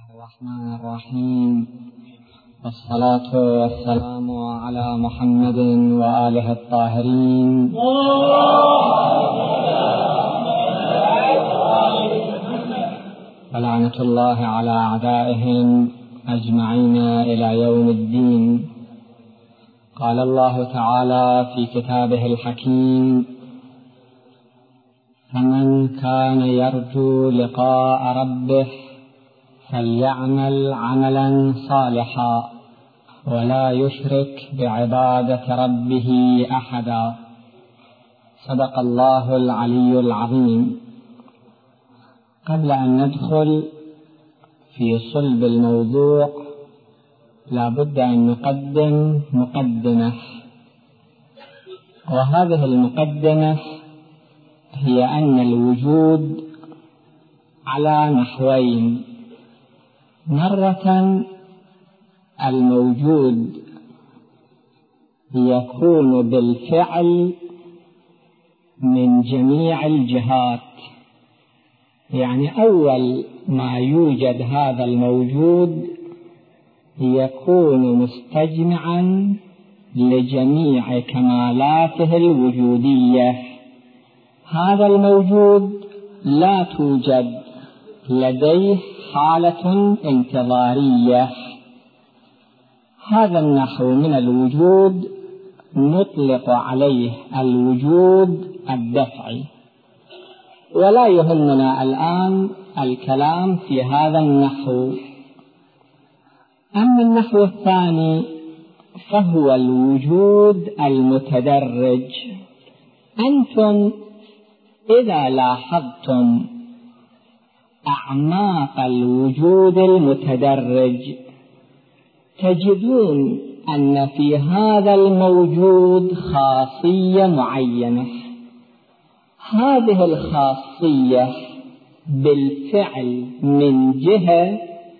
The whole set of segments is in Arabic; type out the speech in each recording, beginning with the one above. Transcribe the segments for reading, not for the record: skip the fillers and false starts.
الرحمن الرحيم، والصلاة والسلام على محمد وآله الطاهرين، ولعنة الله على أعدائهم أجمعين إلى يوم الدين. قال الله تعالى في كتابه الحكيم: فمن كان يرجو لقاء ربه فليعمل عملا صالحا ولا يشرك بعبادة ربه أحدا. صدق الله العلي العظيم. قبل أن ندخل في صلب الموضوع لا بد أن نقدم مقدمة، وهذه المقدمة هي أن الوجود على نحوين: مرة الموجود يكون بالفعل من جميع الجهات، يعني أول ما يوجد هذا الموجود يكون مستجمعا لجميع كمالاته الوجودية. هذا الموجود لا توجد لديه حالة انتظارية. هذا النحو من الوجود نطلق عليه الوجود الدفعي، ولا يهمنا الآن الكلام في هذا النحو. أما النحو الثاني فهو الوجود المتدرج. أنتم إذا لاحظتم أعماق الوجود المتدرج تجدون أن في هذا الموجود خاصية معينة. هذه الخاصية بالفعل من جهة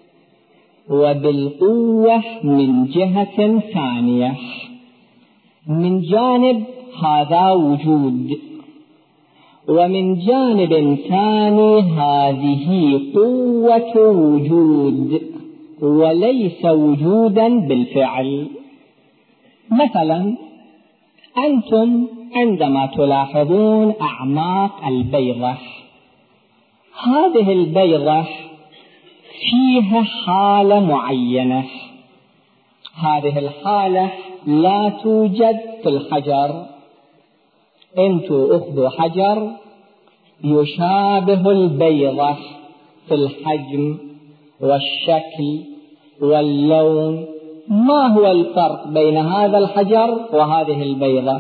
وبالقوة من جهة ثانية. من جانب هذا وجود، ومن جانب ثاني هذه قوة وجود وليس وجودا بالفعل. مثلا أنتم عندما تلاحظون أعماق البيضة، هذه البيضة فيها حالة معينة. هذه الحالة لا توجد في الحجر. انتوا اخذوا حجر يشابه البيضة في الحجم والشكل واللون. ما هو الفرق بين هذا الحجر وهذه البيضة؟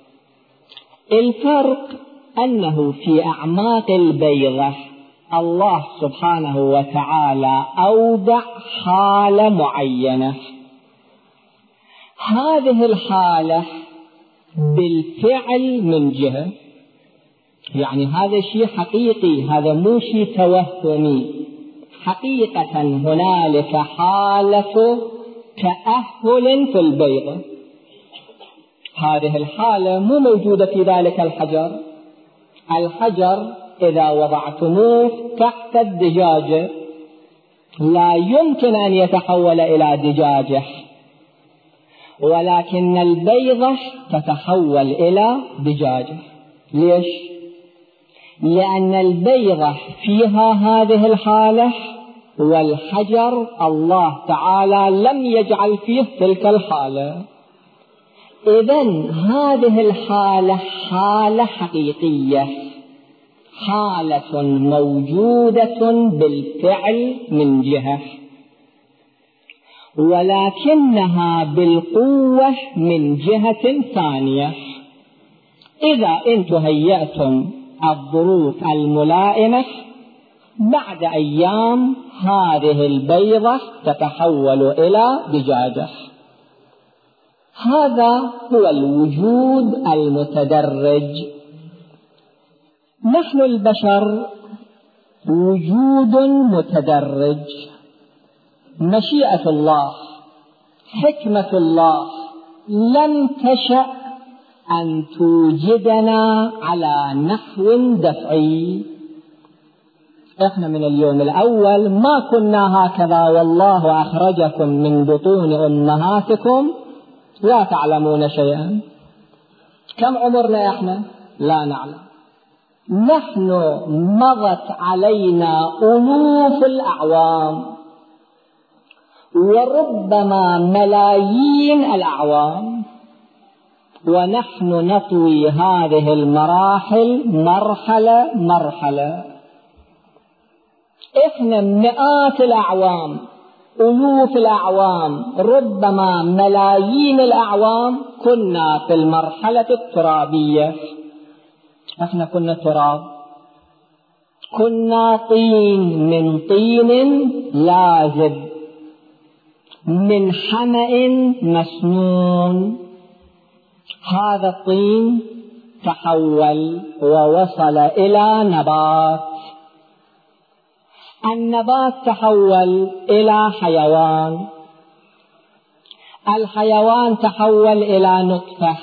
الفرق أنه في أعماق البيضة الله سبحانه وتعالى أودع حالة معينة. هذه الحالة بالفعل من جهة، يعني هذا شيء حقيقي، هذا مو شيء توهمي. حقيقة هنالك حالة تأهل في البيضة. هذه الحالة مو موجودة في ذلك الحجر. الحجر إذا وضعتموه تحت الدجاجة لا يمكن أن يتحول إلى دجاجة، ولكن البيضة تتحول إلى دجاجة. ليش؟ لأن البيضة فيها هذه الحالة، والحجر الله تعالى لم يجعل فيه تلك الحالة. إذن هذه الحالة حالة حقيقية، حالة موجودة بالفعل من جهة، ولكنها بالقوة من جهة ثانية. إذا أنتم هيأتم الظروف الملائمة بعد أيام هذه البيضة تتحول إلى دجاجة. هذا هو الوجود المتدرج. نحن البشر وجود متدرج. مشيئة الله، حكمة الله لم تشأ أن توجدنا على نحو دفعي. إحنا من اليوم الأول ما كنا هكذا، والله أخرجكم من بطون أمهاتكم لا تعلمون شيئا. كم عمرنا إحنا؟ لا نعلم. نحن مضت علينا ألوف الأعوام وربما ملايين الأعوام، ونحن نطوي هذه المراحل مرحلة مرحلة. إحنا مئات الأعوام، ألوف الأعوام، ربما ملايين الأعوام كنا في المرحلة الترابية. إحنا كنا تراب، كنا طين، من طين لازب، من حمأ مسنون. هذا الطين تحول ووصل إلى نبات، النبات تحول إلى حيوان، الحيوان تحول إلى نطفة،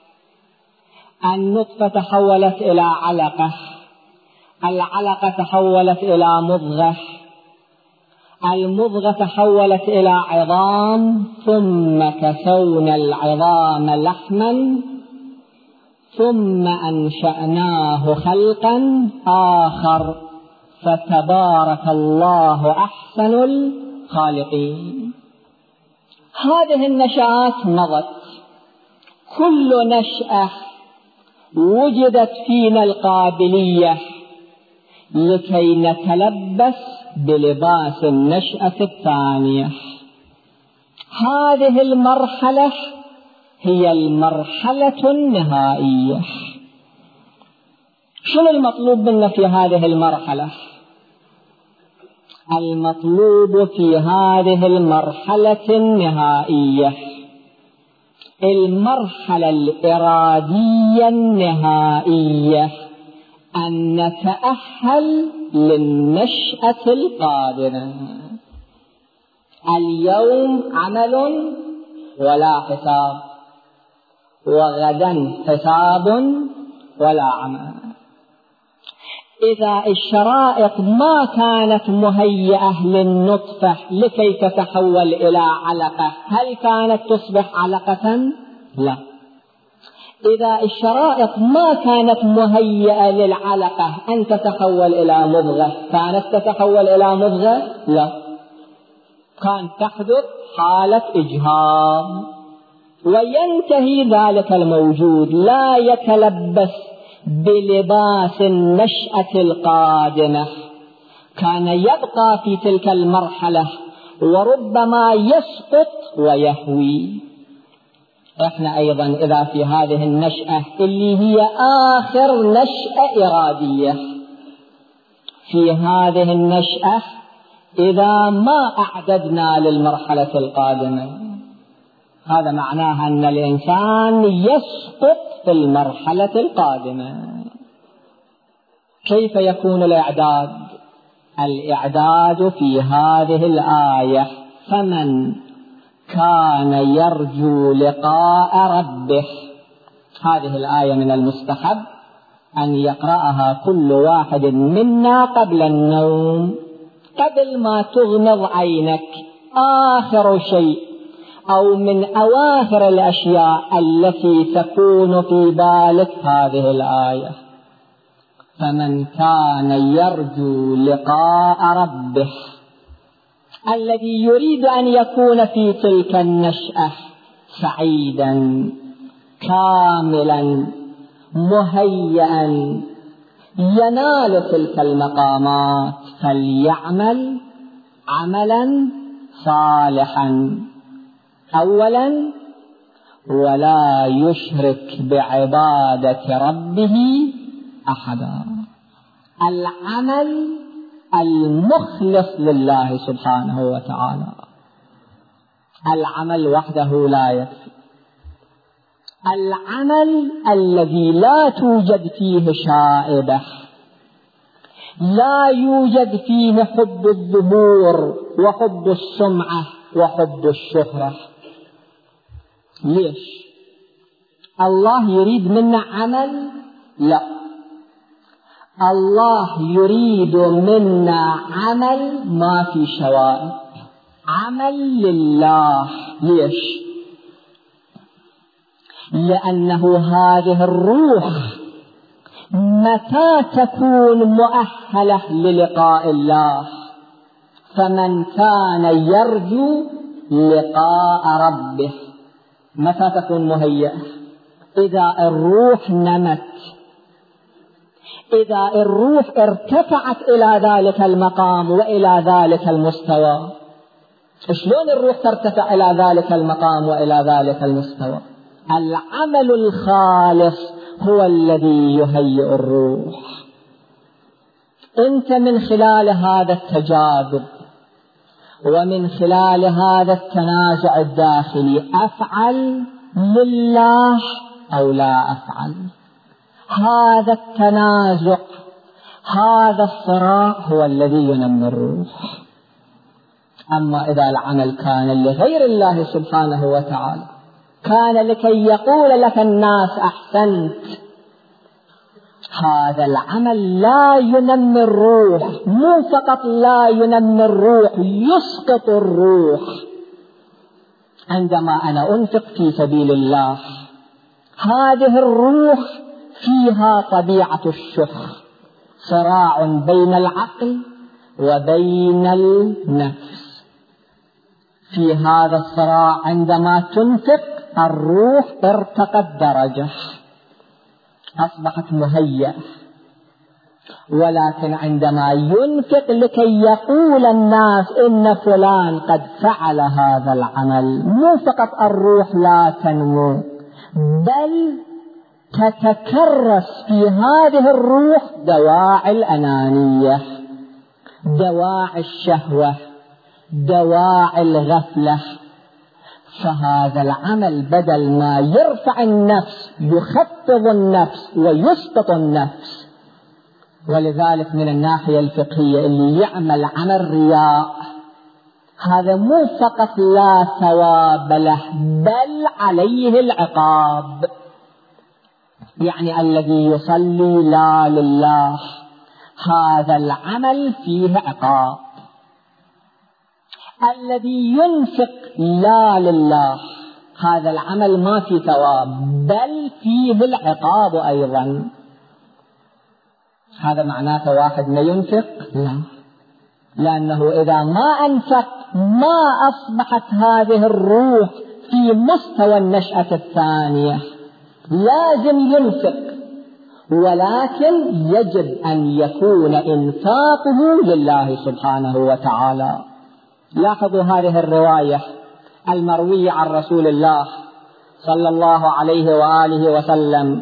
النطفة تحولت إلى علقة، العلقة تحولت إلى مضغة، المضغة تحولت إلى عظام، ثم كسونا العظام لحما، ثم أنشأناه خلقا آخر، فتبارك الله أحسن الخالقين. هذه النشآت مضت، كل نشأة وجدت فينا القابلية لكي نتلبس بلباس النشأة الثانية. هذه المرحلة هي المرحلة النهائية. شنو المطلوب منا في هذه المرحلة؟ المطلوب في هذه المرحلة النهائية، المرحلة الإرادية النهائية، أن نتأهل للنشأة القادمة. اليوم عمل ولا حساب، وغدا حساب ولا عمل. إذا الشرائط ما كانت مهيئة للنطفة لكي تتحول إلى علقة، هل كانت تصبح علقة؟ لا. إذا الشرائط ما كانت مهيئة للعلقة أن تتحول إلى مضغة، كانت تتحول إلى مضغة؟ لا، كان تحدث حالة إجهاض وينتهي ذلك الموجود، لا يتلبس بلباس النشأة القادمة، كان يبقى في تلك المرحلة وربما يسقط ويهوي. احنا ايضا اذا في هذه النشأة اللي هي اخر نشأة ارادية، في هذه النشأة اذا ما اعددنا للمرحلة القادمة، هذا معناها ان الانسان يسقط في المرحلة القادمة. كيف يكون الاعداد؟ الاعداد في هذه الآية: فمن كان يرجو لقاء ربه. هذه الآية من المستحب أن يقرأها كل واحد منا قبل النوم، قبل ما تغمض عينك، آخر شيء أو من أواخر الأشياء التي تكون في بالك هذه الآية: فمن كان يرجو لقاء ربه، الذي يريد أن يكون في تلك النشأة سعيدا كاملا مهيئا ينال تلك المقامات، فليعمل عملا صالحا أولا، ولا يشرك بعبادة ربه أحدا. العمل المخلص لله سبحانه وتعالى، العمل وحده لا يكفي، العمل الذي لا توجد فيه شائبة، لا يوجد فيه حب الظهور وحب السمعة وحب الشهرة. ليش؟ الله يريد منا عمل؟ لا، الله يريد منا عمل ما في شوائب، عمل لله. ليش؟ لأنه هذه الروح متى تكون مؤهلة للقاء الله؟ فمن كان يرجو لقاء ربه متى تكون مهيئة؟ إذا الروح نمت، إذا الروح ارتفعت إلى ذلك المقام وإلى ذلك المستوى. شلون الروح ترتفع إلى ذلك المقام وإلى ذلك المستوى؟ العمل الخالص هو الذي يهيئ الروح. أنت من خلال هذا التجاذب ومن خلال هذا التنازع الداخلي أفعل لله أو لا أفعل. هذا التنازع، هذا الصراع هو الذي ينمي الروح. أما إذا العمل كان لغير الله سبحانه وتعالى، كان لكي يقول لك الناس أحسنت، هذا العمل لا ينمي الروح. مو فقط لا ينمي الروح، يسقط الروح. عندما أنا أنفق في سبيل الله، هذه الروح فيها طبيعة الشح، صراع بين العقل وبين النفس. في هذا الصراع عندما تنفق الروح ارتقت درجة، أصبحت مهيئة. ولكن عندما ينفق لكي يقول الناس إن فلان قد فعل هذا العمل، مو فقط الروح لا تنمو، بل تتكرس في هذه الروح دواعي الأنانية، دواعي الشهوة، دواعي الغفلة. فهذا العمل بدل ما يرفع النفس يخفض النفس ويسقط النفس. ولذلك من الناحية الفقهية اللي يعمل عمل رياء، هذا مو فقط لا ثواب له بل عليه العقاب. يعني الذي يصلي لا لله هذا العمل فيه عقاب، الذي ينفق لا لله هذا العمل ما فيه ثواب بل فيه العقاب أيضا. هذا معناته واحد ما ينفق؟ لا، لأنه إذا ما أنفق ما أصبحت هذه الروح في مستوى النشأة الثانية. لازم ينفق، ولكن يجب أن يكون إنفاقه لله سبحانه وتعالى. لاحظوا هذه الرواية المروية عن رسول الله صلى الله عليه وآله وسلم: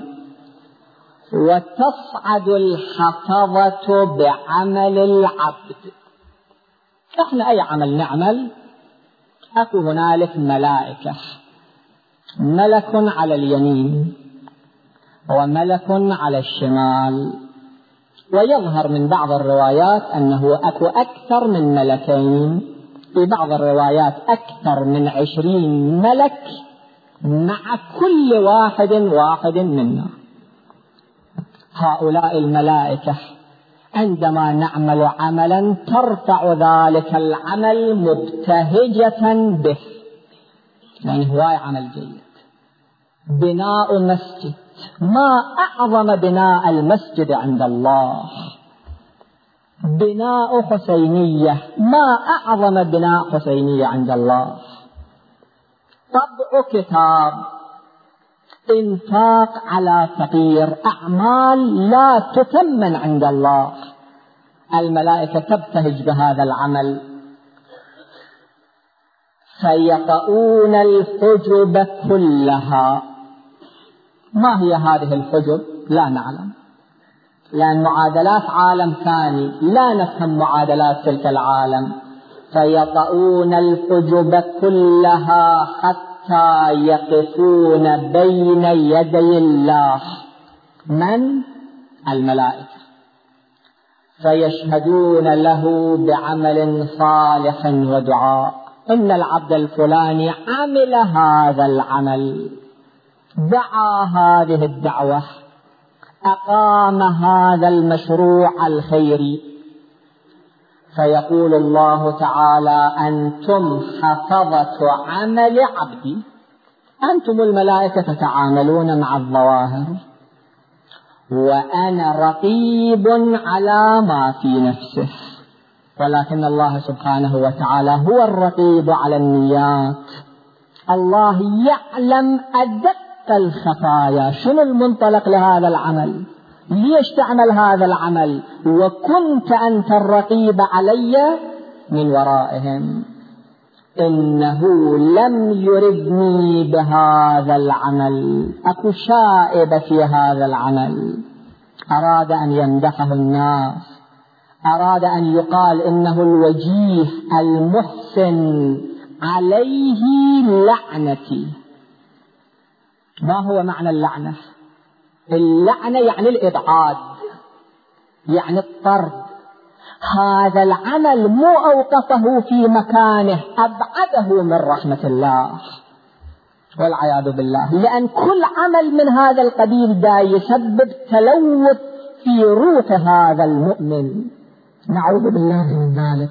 وتصعد الحفظة بعمل العبد. احنا أي عمل نعمل أكو هنالك ملائكة، ملك على اليمين وملك على الشمال. ويظهر من بعض الروايات أنه أكو أكثر من ملكين، في بعض الروايات أكثر من 20 ملك مع كل واحد منا. هؤلاء الملائكة عندما نعمل عملا ترفع ذلك العمل مبتهجة به، يعني هو عمل جيد. بناء مسجد، ما أعظم بناء المسجد عند الله. بناء حسينية، ما أعظم بناء حسينية عند الله. طبع كتاب، إنفاق على فقير، أعمال لا تثمن عند الله. الملائكة تبتهج بهذا العمل. فيطؤون الحجب كلها. ما هي هذه الحجب؟ لا نعلم، لأن معادلات عالم ثاني لا نفهم معادلات تلك العالم. فيطؤون الحجب كلها حتى يقفون بين يدي الله. من؟ الملائكة. فيشهدون له بعمل صالح ودعاء، إن العبد الفلاني عمل هذا العمل، دعا هذه الدعوة، أقام هذا المشروع الخيري، فيقول الله تعالى: أنتم حفظة عمل عبدي، أنتم الملائكة تتعاملون مع الظواهر، وأنا رقيب على ما في نفسه. ولكن الله سبحانه وتعالى هو الرقيب على النيات. الله يعلم أدق الخفايا. شنو المنطلق لهذا العمل؟ ليش تعمل هذا العمل؟ وكنت أنت الرقيب علي من ورائهم. إنه لم يردني بهذا العمل، أكو شائبة في هذا العمل، أراد أن يمدحه الناس، أراد أن يقال إنه الوجيه المحسن، عليه لعنتي. ما هو معنى اللعنة؟ اللعنة يعني الإبعاد، يعني الطرد. هذا العمل مو أوقفه في مكانه، أبعده من رحمة الله والعياذ بالله، لأن كل عمل من هذا القبيل دا يسبب تلوث في روح هذا المؤمن، نعوذ بالله من ذلك.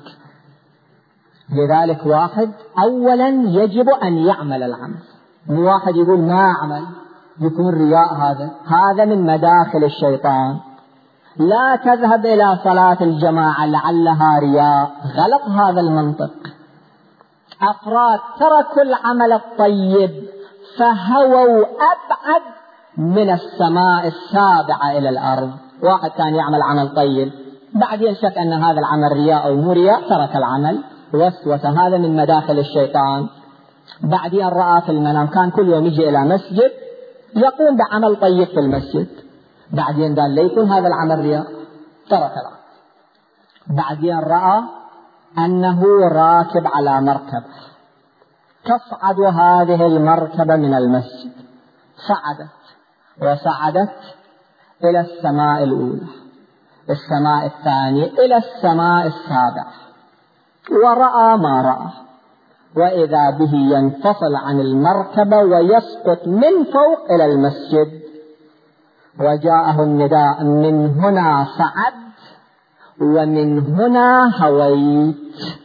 لذلك واحد أولا يجب أن يعمل العمل، مو واحد يقول ما أعمل يكون رياء. هذا من مداخل الشيطان. لا تذهب إلى صلاة الجماعة لعلها رياء، غلط هذا المنطق. أفراد تركوا العمل الطيب فهووا أبعد من السماء السابعة إلى الأرض. واحد كان يعمل عمل طيب، بعدين شك أن هذا العمل رياء أو مو رياء، ترك العمل، وسوسة. هذا من مداخل الشيطان. بعدين رأى في المنام، كان كل يوم يجي إلى مسجد يقوم بعمل طيب في المسجد، بعدين قال ليكن هذا العمل رياء، ترك العمل. بعدين رأى أنه راكب على مركبة، تصعد هذه المركبة من المسجد، صعدت وصعدت إلى السماء الأولى، السماء الثانية، إلى السماء السابعة، ورأى ما رأى، وإذا به ينفصل عن المركبة ويسقط من فوق إلى المسجد. وجاءه النداء: من هنا صعد ومن هنا هويت.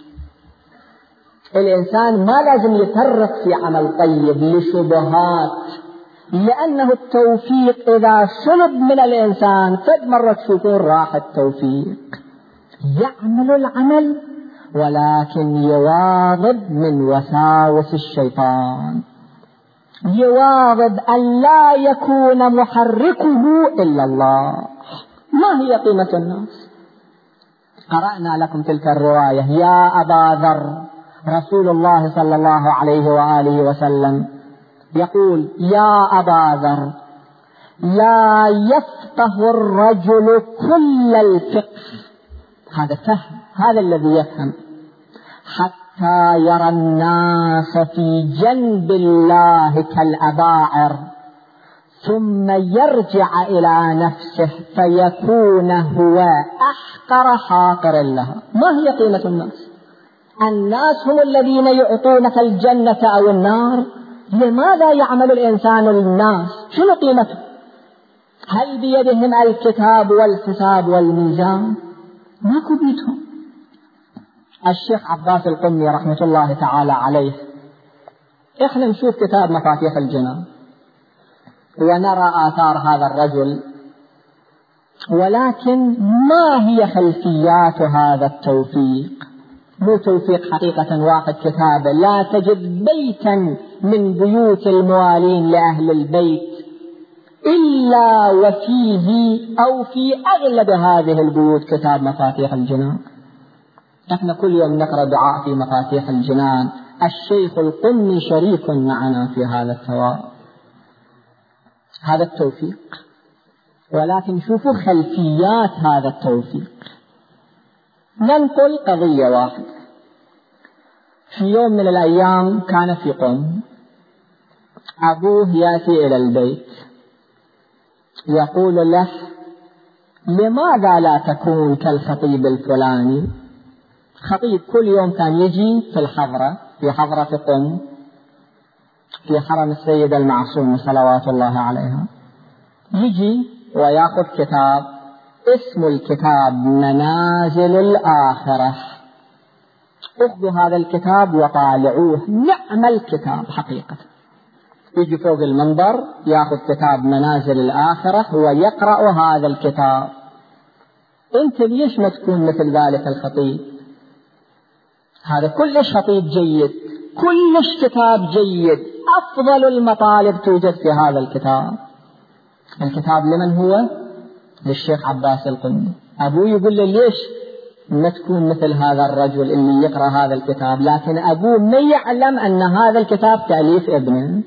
الإنسان ما لازم يفرط في عمل طيب لشبهات، لأنه التوفيق إذا سلب من الإنسان فد مرة تشوفون راح التوفيق. يعمل العمل ولكن يواظب من وساوس الشيطان، يواظب أن لا يكون محركه إلا الله. ما هي قيمة الناس؟ قرأنا لكم تلك الرواية: يا أبا ذر، رسول الله صلى الله عليه وآله وسلم يقول: يا أبا ذر، لا يفقه الرجل كل الفقه، هذا فهم، هذا الذي يفهم، حتى يرى الناس في جنب الله كالأباعر، ثم يرجع إلى نفسه فيكون هو أحقر حاقر لها. ما هي قيمة الناس؟ الناس هم الذين يعطونك الجنة أو النار. لماذا يعمل الإنسان للناس؟ شنو قيمته؟ هل بيدهم الكتاب والحساب والميزان؟ ماكو بيدهم. الشيخ عباس القمي رحمة الله تعالى عليه، إحنا نشوف كتاب مفاتيح الجنان ونرى آثار هذا الرجل، ولكن ما هي خلفيات هذا التوفيق؟ مو توفيق حقيقة واحد كتابه، لا تجد بيتا من بيوت الموالين لأهل البيت إلا وفيه أو في أغلب هذه البيوت كتاب مفاتيح الجنان. نحن كل يوم نقرأ دعاء في مفاتيح الجنان، الشيخ القمي شريك معنا في هذا الثواب، هذا التوفيق. ولكن شوفوا خلفيات هذا التوفيق. ننقل قضية واحدة. في يوم من الأيام كان في قوم، أبوه يأتي إلى البيت يقول له: لماذا لا تكون كالخطيب الفلاني؟ خطيب كل يوم كان يجي في الحضرة، في حضرة قم في حرم السيدة المعصومة صلوات الله عليها، يجي ويأخذ كتاب اسم الكتاب منازل الآخرة. اخذوا هذا الكتاب وطالعوه، نعم الكتاب حقيقة. يجي فوق المنبر يأخذ كتاب منازل الآخرة ويقرأ هذا الكتاب. انت ليش ما تكون مثل ذلك الخطيب؟ هذا كلش خطيب جيد، كلش كتاب جيد، أفضل المطالب توجد في هذا الكتاب. الكتاب لمن هو؟ للشيخ عباس القمي. أبوه يقول له ليش ما تكون مثل هذا الرجل اللي يقرأ هذا الكتاب؟ لكن أبوه ما يعلم أن هذا الكتاب تأليف ابنه.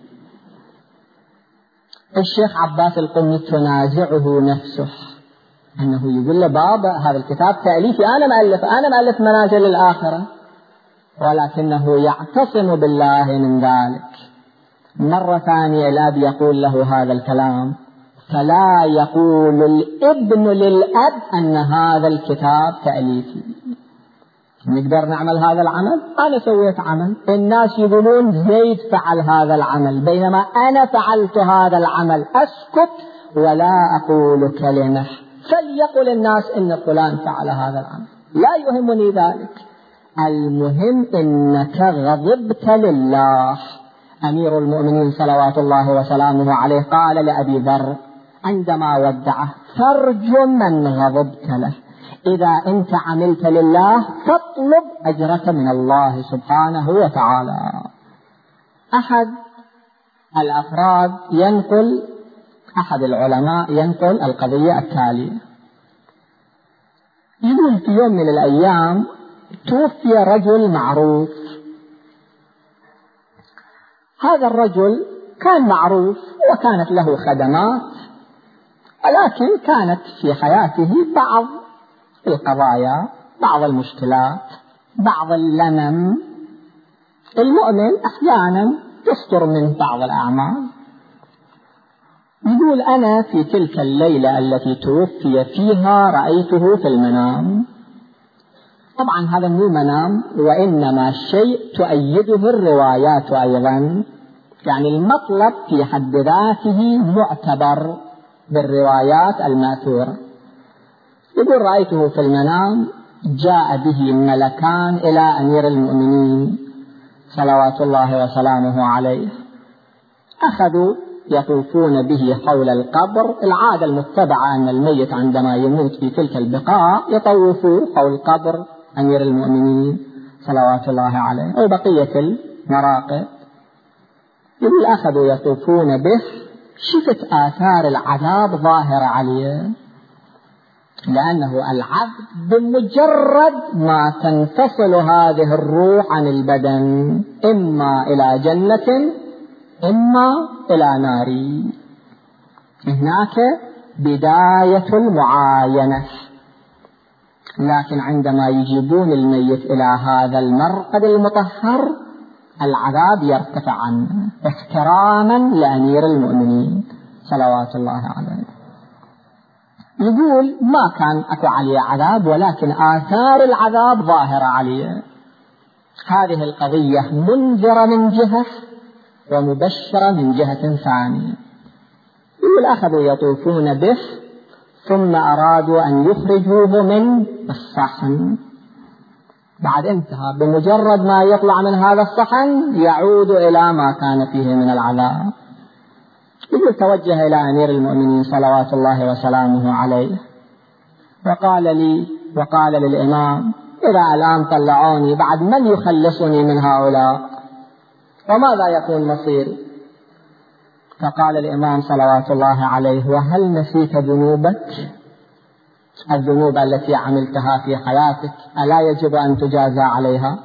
الشيخ عباس القمي تنازعه نفسه أنه يقول له بابا هذا الكتاب تأليفي، أنا مؤلف منازل الآخرة، ولكنه يعتصم بالله من ذلك. مرة ثانية الأب يقول له هذا الكلام، فلا يقول الابن للأب أن هذا الكتاب تأليفي. نقدر نعمل هذا العمل؟ أنا سويت عمل، الناس يقولون زيد فعل هذا العمل، بينما أنا فعلت هذا العمل، أسكت ولا أقول كلمة. فليقل الناس إن فلان فعل هذا العمل، لا يهمني ذلك. المهم إنك غضبت لله. أمير المؤمنين صلوات الله وسلامه عليه قال لأبي ذر عندما ودعه: فارجو من غضبت له، إذا أنت عملت لله فاطلب أجرك من الله سبحانه وتعالى. أحد الأفراد أحد العلماء ينقل القضية التالية. يقول في يوم من الأيام توفي رجل معروف. هذا الرجل كان معروف وكانت له خدمات، ولكن كانت في حياته بعض القضايا، بعض المشكلات، بعض اللمم. المؤمن أحيانا يصدر منه بعض الأعمال. يقول: أنا في تلك الليلة التي توفي فيها رأيته في المنام. طبعا هذا مو منام، وإنما شيء تؤيده الروايات أيضا، يعني المطلب في حد ذاته معتبر بالروايات المأثورة. يقول: رأيته في المنام، جاء به ملكان إلى أمير المؤمنين صلوات الله وسلامه عليه، أخذوا يطوفون به حول القبر. العادة المتبعة أن الميت عندما يموت في تلك البقاع يطوفوا حول قبر أمير المؤمنين صلوات الله عليه وبقية المراقب. يقول: أخذوا يطوفون به، شفت آثار العذاب ظاهرة عليه، لأنه العبد بمجرد ما تنفصل هذه الروح عن البدن إما إلى جنة إما إلى نار. هناك بداية المعاينة، لكن عندما يجيبون الميت إلى هذا المرقد المطهر العذاب يرتفع عنه احتراما لأمير المؤمنين صلوات الله عليه. يقول: ما كان أكو عليه عذاب، ولكن آثار العذاب ظاهرة عليه. هذه القضية منذرة من جهة ومبشرة من جهة ثانية. يقول: أخذوا يطوفون به، ثم أرادوا أن يخرجوه من الصحن. بعد انتهى، بمجرد ما يطلع من هذا الصحن يعود إلى ما كان فيه من العذاب. يقول: توجه إلى أمير المؤمنين صلوات الله وسلامه عليه وقال للإمام: إذا الآن طلعوني، بعد من يخلصني من هؤلاء؟ وماذا يكون مصيري؟ فقال الإمام صلوات الله عليه: وهل نسيت ذنوبك؟ الذنوب التي عملتها في حياتك ألا يجب أن تجازى عليها؟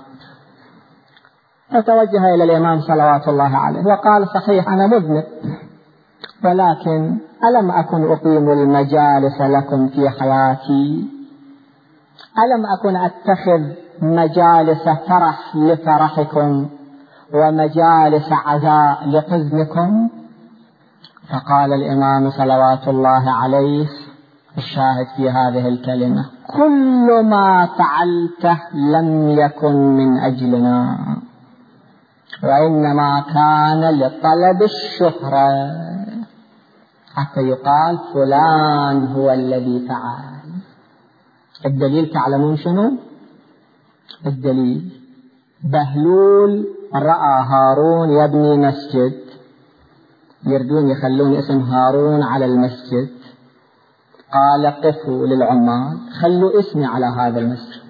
فتوجه إلى الإمام صلوات الله عليه وقال: صحيح أنا مذنب، ولكن ألم أكن أقيم المجالس لكم في حياتي؟ ألم أكن أتخذ مجالس فرح لفرحكم ومجالس عزاء لحزنكم؟ فقال الإمام صلوات الله عليه: الشاهد في هذه الكلمة: كل ما فعلته لم يكن من أجلنا، وإنما كان لطلب الشهرة. حتى يقال فلان هو الذي فعل. الدليل تعلمون شنو؟ الدليل بهلول رأى هارون يبني مسجد، يردون يخلون اسم هارون على المسجد، قال قفوا للعمال خلوا اسمي على هذا المسجد.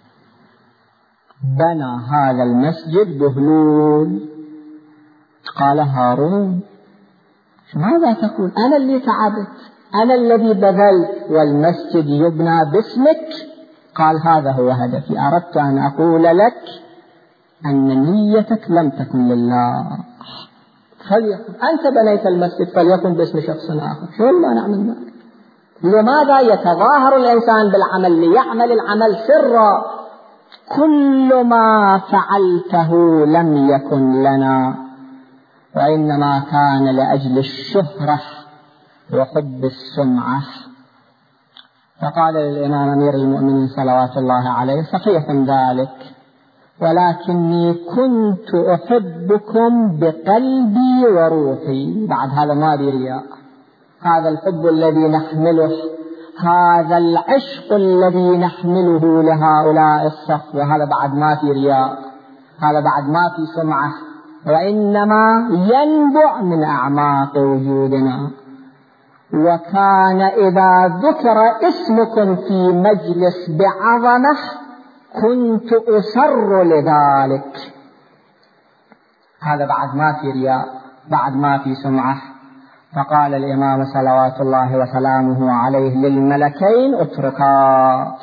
بنى هذا المسجد بهلول. قال هارون ماذا تقول؟ أنا اللي تعبت، أنا الذي بذلت، والمسجد يبنى باسمك. قال هذا هو هدفي، أردت أن أقول لك أن نيتك لم تكن لله. فليكن أنت بنيت المسجد فليكن باسم شخص آخر، شو ما نعمل ذلك؟ لماذا يتظاهر الإنسان بالعمل؟ ليعمل العمل سرا. كل ما فعلته لم يكن لنا، وإنما كان لأجل الشهرة وحب السمعة. فقال للإمام أمير المؤمنين صلوات الله عليه صحيح ذلك، ولكني كنت أحبكم بقلبي وروحي. بعد هذا ما بي رياء، هذا الحب الذي نحمله، هذا العشق الذي نحمله لهؤلاء الصفوة، هذا بعد ما في رياء، هذا بعد ما في سمعة، وإنما ينبع من أعماق وجودنا. وكان إذا ذكر اسمكم في مجلس بعظمة كنت أسر لذلك. هذا بعد ما في رياء، بعد ما في سمعة. فقال الإمام صلوات الله وسلامه عليه للملكين اتركا.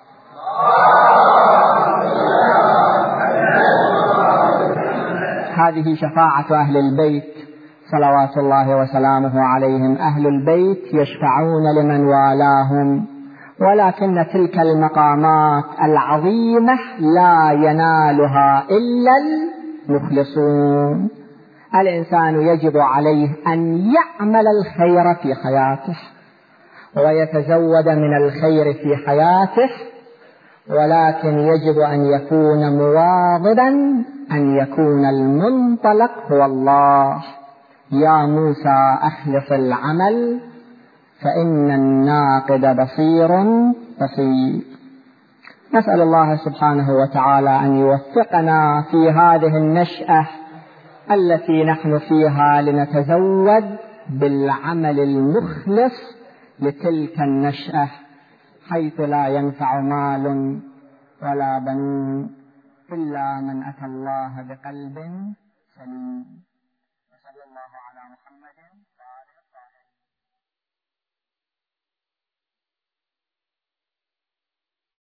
هذه شفاعة أهل البيت صلوات الله وسلامه عليهم. أهل البيت يشفعون لمن والاهم، ولكن تلك المقامات العظيمة لا ينالها إلا المخلصون. الإنسان يجب عليه أن يعمل الخير في حياته ويتزود من الخير في حياته، ولكن يجب أن يكون مواظبا أن يكون المنطلق هو الله. يا موسى أخلص العمل فإن الناقد بصير. نسأل الله سبحانه وتعالى أن يوفقنا في هذه النشأة التي نحن فيها لنتزود بالعمل المخلص لتلك النشأة، حيث لا ينفع مال ولا بنون إلا من أتى الله بقلب سليم.